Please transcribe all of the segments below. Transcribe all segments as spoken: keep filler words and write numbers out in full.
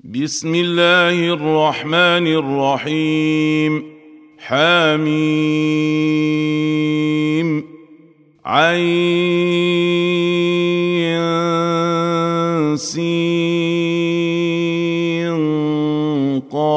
بسم الله الرحمن الرحيم. حميم عين سين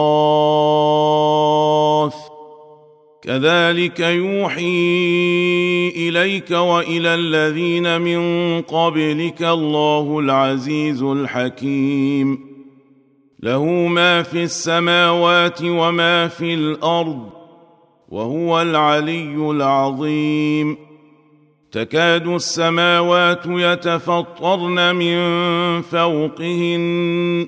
قاف كذلك يوحي إليك وإلى الذين من قبلك الله العزيز الحكيم. له ما في السماوات وما في الأرض وهو العلي العظيم. تكاد السماوات يتفطرن من فوقهن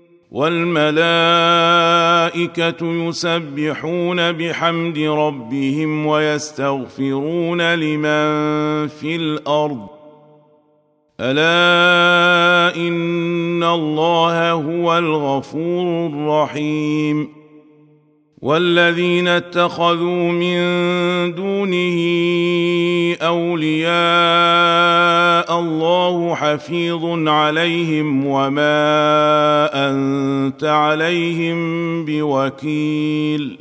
والملائكة يسبحون بحمد ربهم ويستغفرون لمن في الأرض ألا إن الله هو الغفور الرحيم. والذين اتخذوا من دونه أولياء الله حفيظ عليهم وما أنت عليهم بوكيل.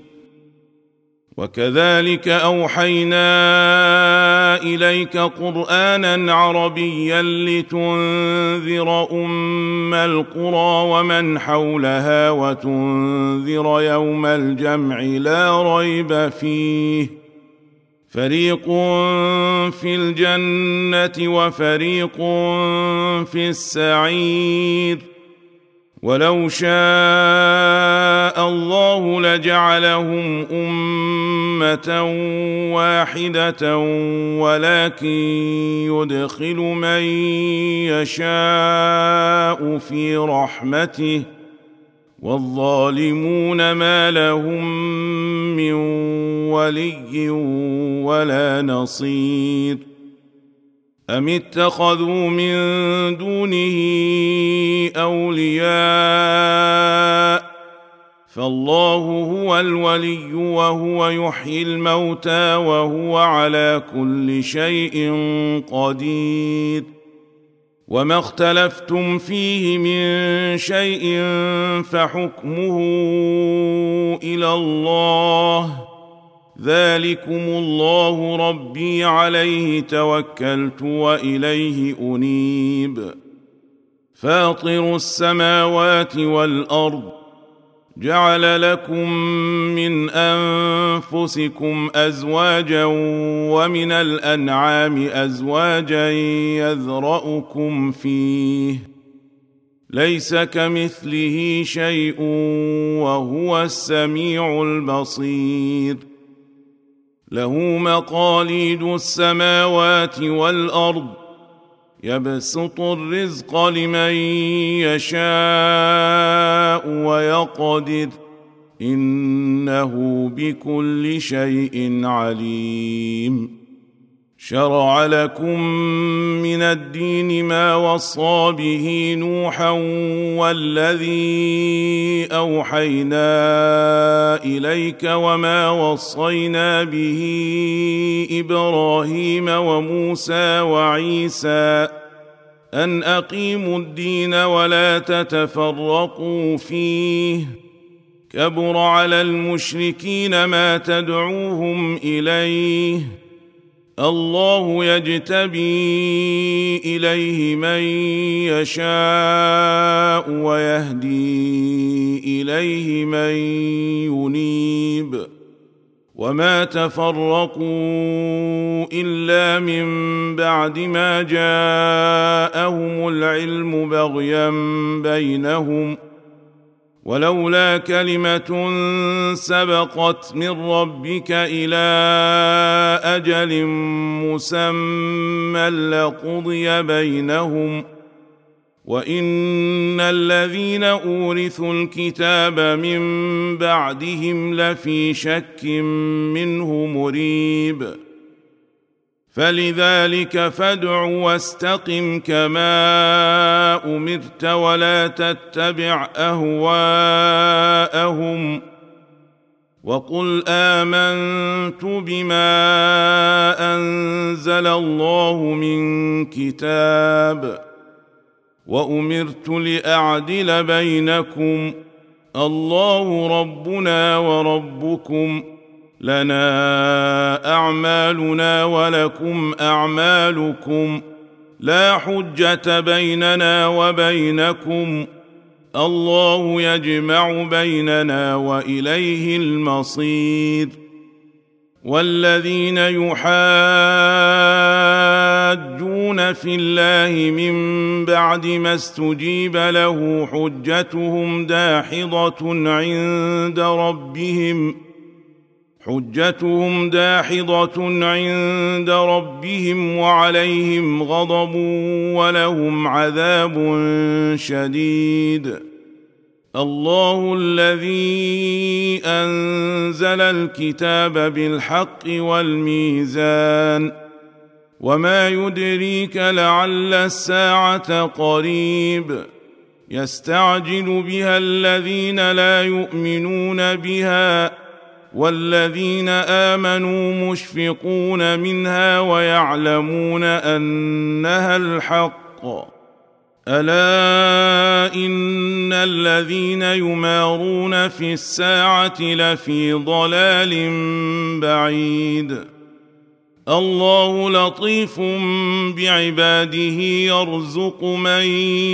وكذلك أوحينا إليك قرآنا عربيا لتنذر أم القرى ومن حولها وتنذر يوم الجمع لا ريب فيه فريق في الجنة وفريق في السعير. ولو شاء الله لجعلهم أمة واحدة ولكن يدخل من يشاء في رحمته والظالمون ما لهم من ولي ولا نصير. أم اتخذوا من دونه أولياء فالله هو الولي وهو يحيي الموتى وهو على كل شيء قدير. وما اختلفتم فيه من شيء فحكمه إلى الله ذلكم الله ربي عليه توكلت وإليه أنيب. فاطر السماوات والأرض جعل لكم من أنفسكم أزواجا ومن الأنعام أزواجا يذرأكم فيه ليس كمثله شيء وهو السميع البصير. له مقاليد السماوات والأرض يبسط الرزق لمن يشاء ويقدر إنه بكل شيء عليم. شرع لكم من الدين ما وصى به نوحا والذي أوحينا إليك وما وصينا به إبراهيم وموسى وعيسى أن أقيموا الدين ولا تتفرقوا فيه كبر على المشركين ما تدعوهم إليه الله يجتبي إليه من يشاء ويهدي إليه من ينيب. وما تفرقوا إلا من بعد ما جاءهم العلم بغيا بينهم ولولا كلمة سبقت من ربك إلى أجل مسمى لقضي بينهم وإن الذين أورثوا الكتاب من بعدهم لفي شك منه مريب. فلذلك فادع واستقم كما أمرت ولا تتبع أهواءهم وقل آمنت بما أنزل الله من كتاب وأمرت لأعدل بينكم الله ربنا وربكم لنا أعمالنا ولكم أعمالكم لا حجة بيننا وبينكم الله يجمع بيننا وإليه المصير. والذين يحاجون في الله من بعد ما استجيب له حجتهم داحضة عند ربهم حجتهم داحضة عند ربهم وعليهم غضب ولهم عذاب شديد. الله الذي أنزل الكتاب بالحق والميزان وما يدريك لعل الساعة قريب يستعجل بها الذين لا يؤمنون بها والذين آمنوا مشفقون منها ويعلمون أنها الحق. ألا إن الذين يمارون في الساعة لفي ضلال بعيد. الله لطيف بعباده يرزق من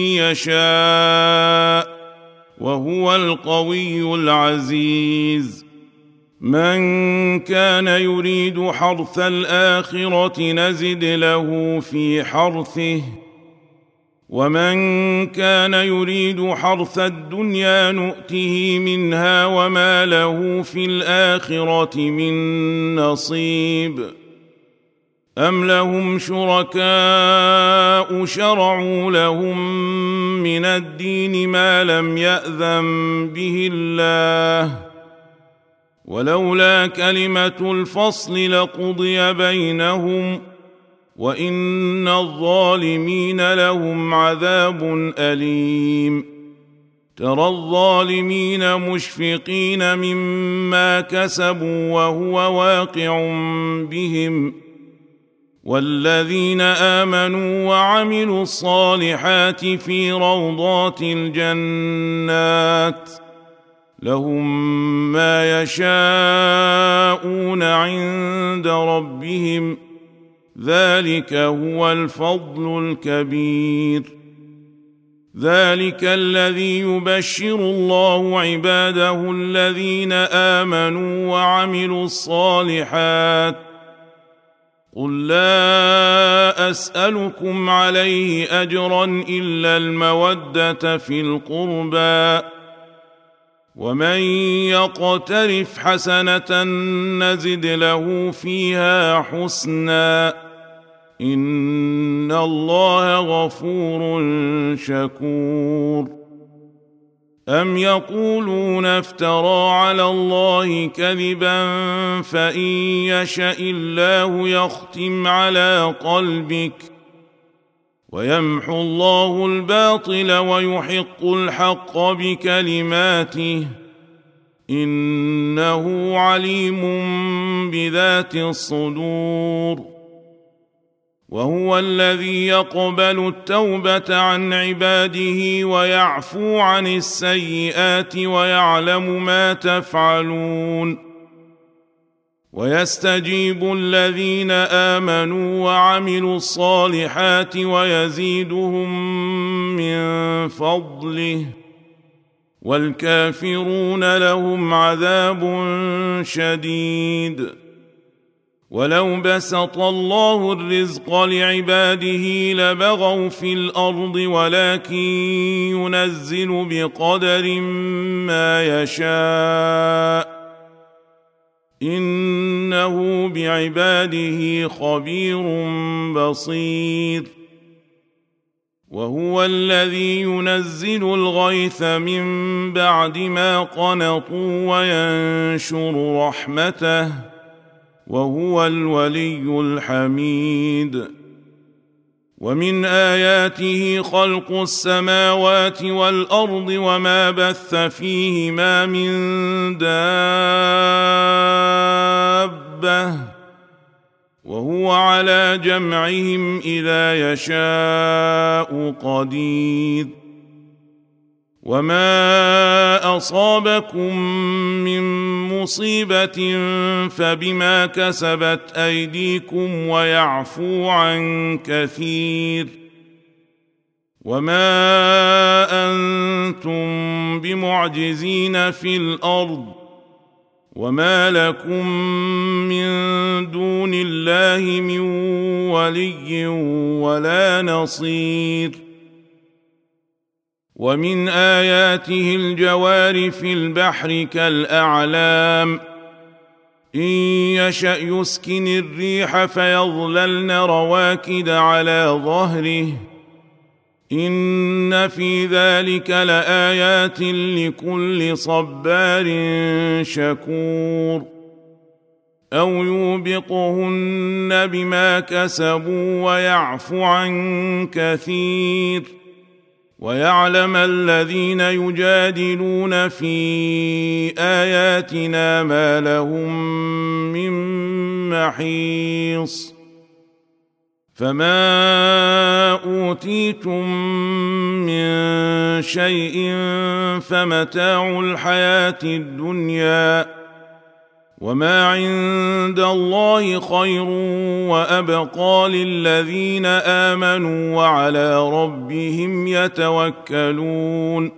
يشاء وهو القوي العزيز. من كان يريد حرث الآخرة نزد له في حرثه ومن كان يريد حرث الدنيا نؤته منها وما له في الآخرة من نصيب. أم لهم شركاء شرعوا لهم من الدين ما لم يأذن به الله ولولا كلمة الفصل لقضي بينهم وإن الظالمين لهم عذاب أليم. ترى الظالمين مشفقين مما كسبوا وهو واقع بهم والذين آمنوا وعملوا الصالحات في روضات الجنات لهم ما يشاءون عند ربهم ذلك هو الفضل الكبير. ذلك الذي يبشر الله عباده الذين آمنوا وعملوا الصالحات. قل لا أسألكم عليه أجرا إلا المودة في القربى ومن يقترف حسنة نزد له فيها حسنا إن الله غفور شكور. أم يقولون افترى على الله كذبا فإن يشأ الله يختم على قلبك ويمحو الله الباطل ويحق الحق بكلماته إنه عليم بذات الصدور. وهو الذي يقبل التوبة عن عباده ويعفو عن السيئات ويعلم ما تفعلون. ويستجيب الذين آمنوا وعملوا الصالحات ويزيدهم من فضله والكافرون لهم عذاب شديد. ولو بسط الله الرزق لعباده لبغوا في الأرض ولكن ينزل بقدر ما يشاء إنه بعباده خبير بصير. وهو الذي ينزل الغيث من بعد ما قنطوا وينشر رحمته وهو الولي الحميد. ومن آياته خلق السماوات والأرض وما بث فيهما من دابة وهو على جمعهم إذا يشاء قدير وما أصابكم من مصيبة فبما كسبت أيديكم ويعفو عن كثير وما أنتم بمعجزين في الأرض وما لكم من دون الله من ولي ولا نصير ومن آياته الجوار في البحر كالأعلام إن يشأ يسكن الريح فيظللن رواكد على ظهره إن في ذلك لآيات لكل صبار شكور أو يوبقهن بما كسبوا ويعفو عن كثير ويعلم الذين يجادلون في آياتنا ما لهم من محيص فما أوتيتم من شيء فمتاع الحياة الدنيا وما عند الله خير وأبقى للذين آمنوا وعلى ربهم يتوكلون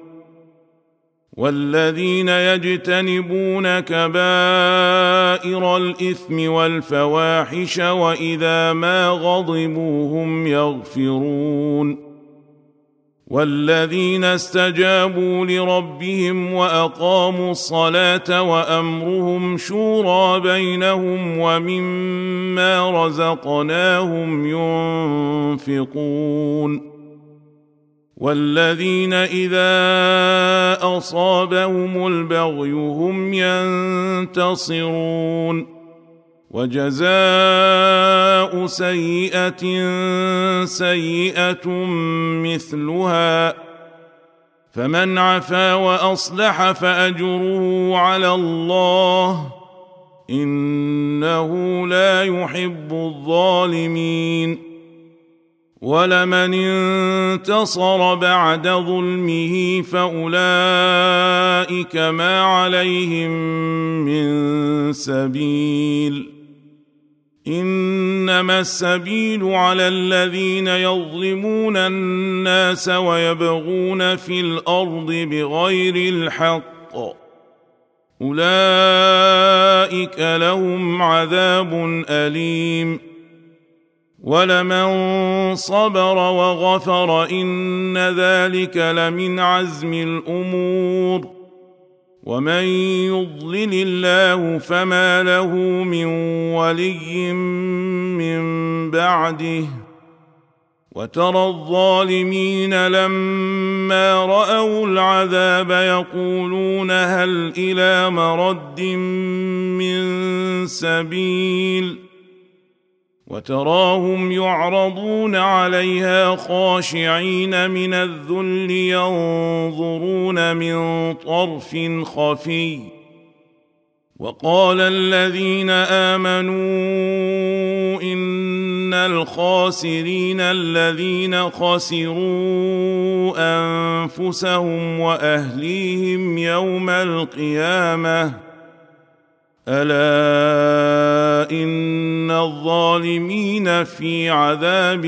والذين يجتنبون كبائر الإثم والفواحش وإذا ما غضبوا هم يغفرون والذين استجابوا لربهم وأقاموا الصلاة وأمرهم شورى بينهم ومما رزقناهم ينفقون والذين إذا أصابهم البغي هم ينتصرون وجزاء سيئة سيئة مثلها فمن عفا وأصلح فأجره على الله إنه لا يحب الظالمين ولمن انتصر بعد ظلمه فأولئك ما عليهم من سبيل إنما السبيل على الذين يظلمون الناس ويبغون في الأرض بغير الحق أولئك لهم عذاب أليم ولمن صبر وغفر إن ذلك لمن عزم الأمور ومن يضلل الله فما له من ولي من بعده وترى الظالمين لما رأوا العذاب يقولون هل إلى مرد من سبيل وتراهم يعرضون عليها خاشعين من الذل ينظرون من طرف خفي وقال الذين آمنوا إن الخاسرين الذين خسروا أنفسهم وأهليهم يوم القيامة ألا إن الظالمين في عذاب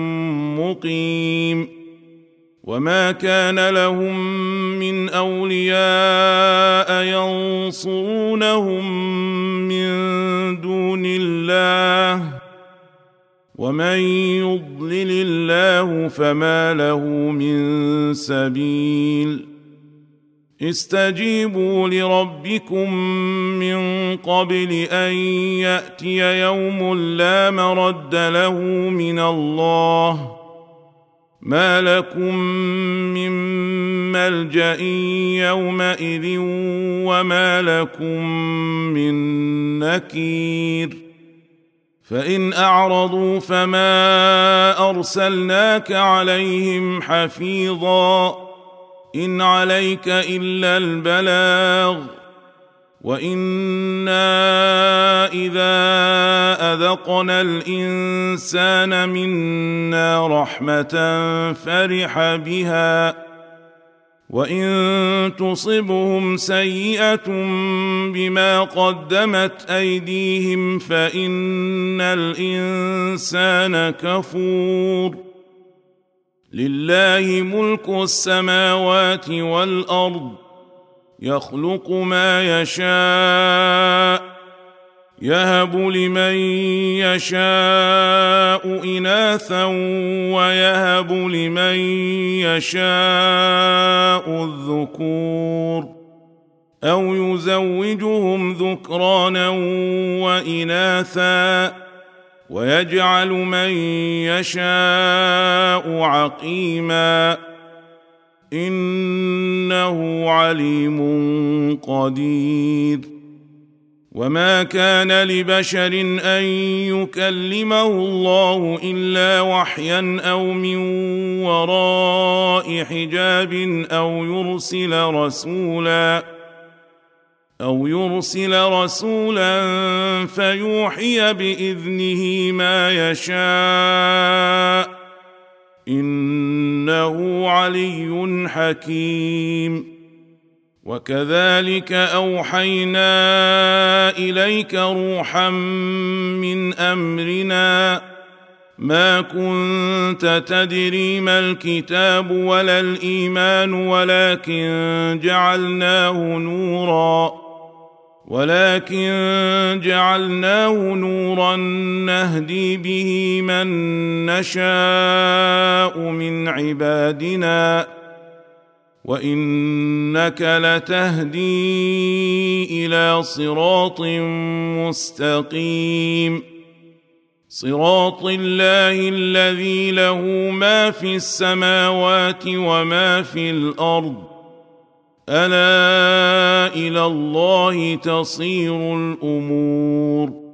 مقيم وما كان لهم من أولياء ينصرونهم من دون الله ومن يضلل الله فما له من سبيل استجيبوا لربكم من قبل أن يأتي يوم لا مرد له من الله ما لكم من ملجأ يومئذ وما لكم من نكير فإن أعرضوا فما أرسلناك عليهم حفيظا إن عليك إلا البلاغ وإنا إذا أذقنا الإنسان منا رحمة فرح بها وإن تصبهم سيئة بما قدمت أيديهم فإن الإنسان كفور. لله ملك السماوات والأرض يخلق ما يشاء يهب لمن يشاء إناثا ويهب لمن يشاء الذكور أو يزوجهم ذكرانا وإناثا ويجعل من يشاء عقيما إنه عليم قدير. وما كان لبشر أن يكلمه الله إلا وحيا أو من وراء حجاب أو يرسل رسولا أو يرسل رسولا فيوحي بإذنه ما يشاء إنه علي حكيم. وكذلك أوحينا إليك روحا من أمرنا ما كنت تدري ما الكتاب ولا الإيمان ولكن جعلناه نورا ولكن جعلناه نورا نهدي به من نشاء من عبادنا وإنك لتهدي إلى صراط مستقيم صراط الله الذي له ما في السماوات وما في الأرض ألا إلى الله تصير الأمور.